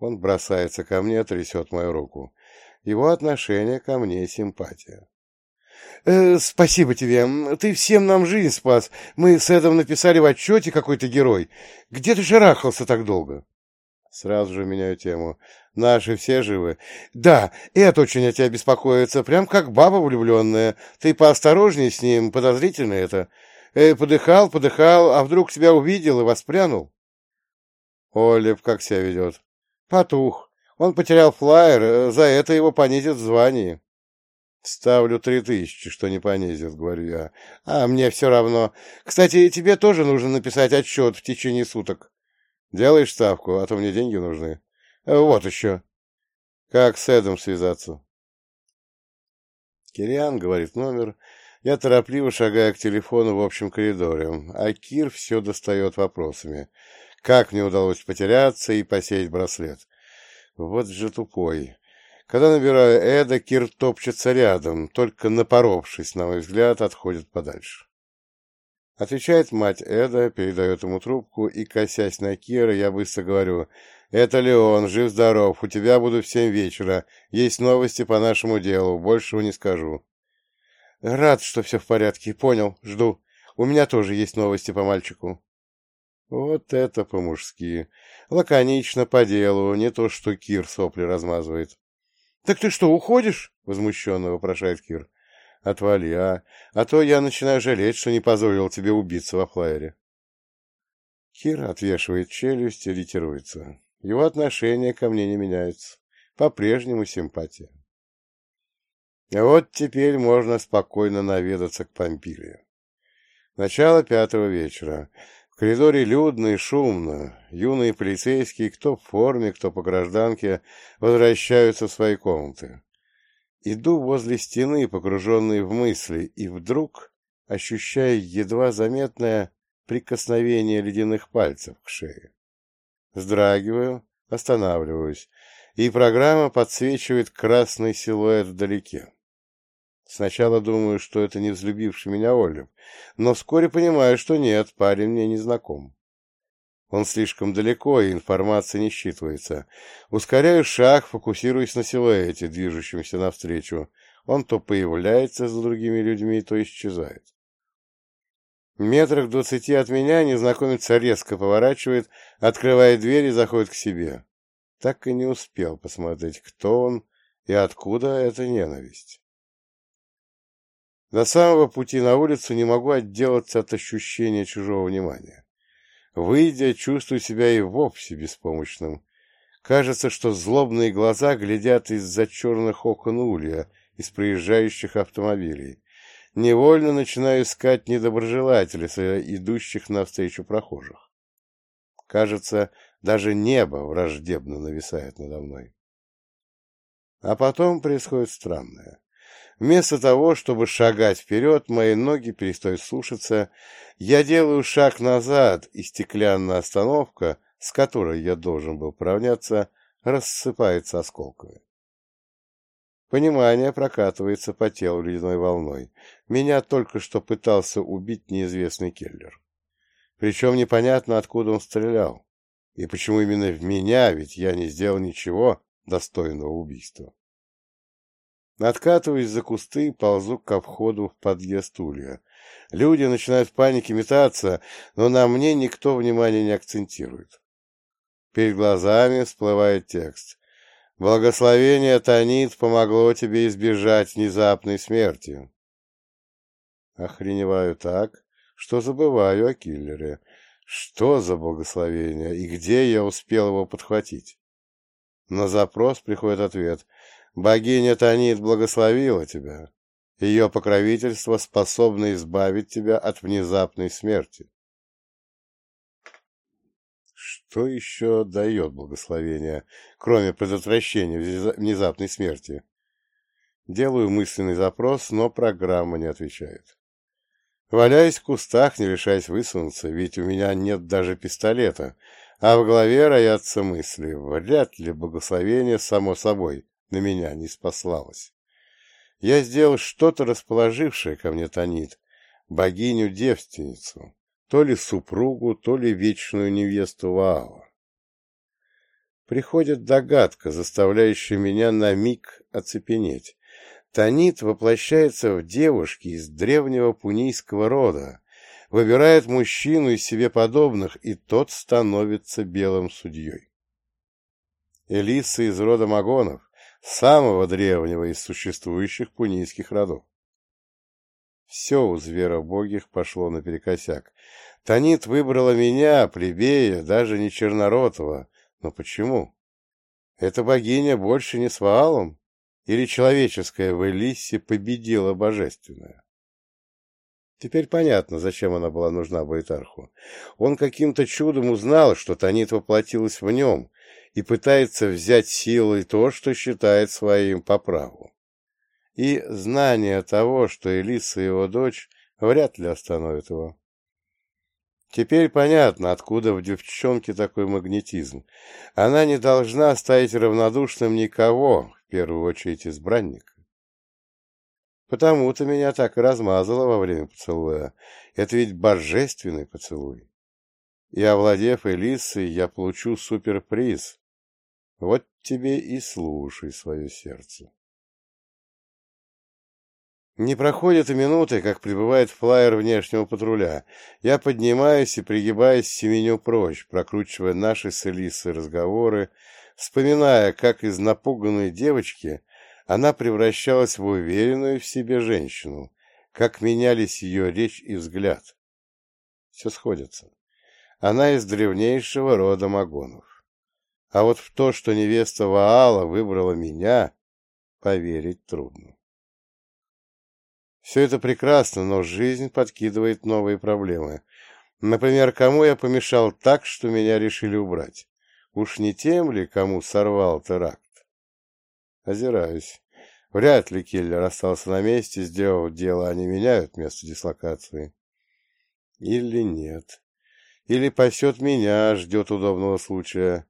Он бросается ко мне, трясет мою руку. Его отношение ко мне — симпатия. Спасибо тебе. Ты всем нам жизнь спас. Мы с Эдом написали в отчете, какой ты герой. Где ты шарахался так долго?» Сразу же меняю тему. «Наши все живы?» «Да, Эд очень о тебя беспокоится, прям как баба влюбленная. Ты поосторожней с ним, подозрительно это. Подыхал, а вдруг тебя увидел и воспрянул?» Олив как себя ведет? «Потух. Он потерял флаер, за это его понизят в звании». «Ставлю 3000, что не понизит», — говорю я. «А мне все равно. Кстати, тебе тоже нужно написать отчет в течение суток. Делаешь ставку, а то мне деньги нужны. Вот еще. Как с Эдом связаться?» Кириан говорит номер. Я торопливо шагаю к телефону в общем коридоре, а Кир все достает вопросами. Как мне удалось потеряться и посеять браслет? Вот же тупой. Когда набираю Эда, Кир топчется рядом, только напоровшись, на мой взгляд, отходит подальше. Отвечает мать Эда, передает ему трубку, и, косясь на Кира, я быстро говорю: «Это Леон, жив-здоров, у тебя буду в 7 вечера, есть новости по нашему делу, большего не скажу». «Рад, что все в порядке, понял, жду. У меня тоже есть новости по мальчику». Вот это по-мужски. Лаконично, по делу, не то что Кир сопли размазывает. «Так ты что, уходишь?» — возмущенно вопрошает Кир. «Отвали, а то я начинаю жалеть, что не позволил тебе убиться во флайере». Кир отвешивает челюсть и ретируется. Его отношение ко мне не меняется. По-прежнему симпатия. Вот теперь можно спокойно наведаться к Помпилию. Начало 5-го вечера. В коридоре людно и шумно. Юные полицейские, кто в форме, кто по гражданке, возвращаются в свои комнаты. Иду возле стены, погруженный в мысли, и вдруг ощущаю едва заметное прикосновение ледяных пальцев к шее. Вздрагиваю, останавливаюсь, и программа подсвечивает красный силуэт вдалеке. Сначала думаю, что это не взлюбивший меня Олив, но вскоре понимаю, что нет, парень мне не знаком. Он слишком далеко, и информация не считывается. Ускоряю шаг, фокусируясь на силуэте, движущемся навстречу. Он то появляется за другими людьми, то исчезает. Метрах 20 от меня незнакомец резко поворачивает, открывает дверь и заходит к себе. Так и не успел посмотреть, кто он и откуда эта ненависть. До самого пути на улицу не могу отделаться от ощущения чужого внимания. Выйдя, чувствую себя и вовсе беспомощным. Кажется, что злобные глаза глядят из-за черных окон улья, из проезжающих автомобилей. Невольно начинаю искать недоброжелателей, идущих навстречу прохожих. Кажется, даже небо враждебно нависает надо мной. А потом происходит странное. Вместо того, чтобы шагать вперед, мои ноги перестают слушаться, я делаю шаг назад, и стеклянная остановка, с которой я должен был поравняться, рассыпается осколками. Понимание прокатывается по телу ледяной волной. Меня только что пытался убить неизвестный киллер. Причем непонятно, откуда он стрелял. И почему именно в меня, ведь я не сделал ничего достойного убийства. Откатываюсь за кусты и ползу ко входу в подъезд улья. Люди начинают в панике метаться, но на мне никто внимания не акцентирует. Перед глазами всплывает текст. «Благословение Танит помогло тебе избежать внезапной смерти». Охреневаю так, что забываю о киллере. Что за благословение и где я успел его подхватить? На запрос приходит ответ. «Богиня Танит благословила тебя. Ее покровительство способно избавить тебя от внезапной смерти». Что еще дает благословение, кроме предотвращения внезапной смерти? Делаю мысленный запрос, но программа не отвечает. Валяюсь в кустах, не решаясь высунуться, ведь у меня нет даже пистолета, а в голове роятся мысли. Вряд ли благословение само собой на меня не спаслалось. Я сделал что-то, расположившее ко мне Танит, богиню-девственницу, то ли супругу, то ли вечную невесту Ваала. Приходит догадка, заставляющая меня на миг оцепенеть. Танит воплощается в девушке из древнего пунийского рода, выбирает мужчину из себе подобных, и тот становится белым судьей. Элисса из рода Магонов, самого древнего из существующих пунийских родов. Все у зверобогих пошло наперекосяк. Танит выбрала меня, плебея, даже не черноротого. Но почему? Эта богиня больше не с Ваалом? Или человеческая в Элиссе победила божественное? Теперь понятно, зачем она была нужна Баэтарху. Он каким-то чудом узнал, что Танит воплотилась в нем, и пытается взять силой то, что считает своим по праву. И знание того, что Элисса его дочь, вряд ли остановит его. Теперь понятно, откуда в девчонке такой магнетизм. Она не должна оставить равнодушным никого, в первую очередь избранника. Потому-то меня так и размазало во время поцелуя. Это ведь божественный поцелуй. И, овладев Элиссой, я получу суперприз. Вот тебе и слушай свое сердце. Не проходит и минуты, как прибывает флаер внешнего патруля. Я поднимаюсь и, пригибаясь, семеню прочь, прокручивая наши с Элиссой разговоры, вспоминая, как из напуганной девочки она превращалась в уверенную в себе женщину, как менялись ее речь и взгляд. Все сходится. Она из древнейшего рода Магонов. А вот в то, что невеста Ваала выбрала меня, поверить трудно. Все это прекрасно, но жизнь подкидывает новые проблемы. Например, кому я помешал так, что меня решили убрать? Уж не тем ли, кому сорвал теракт? Озираюсь. Вряд ли киллер остался на месте, сделав дело, они меняют место дислокации. Или нет. Или пасет меня, ждет удобного случая.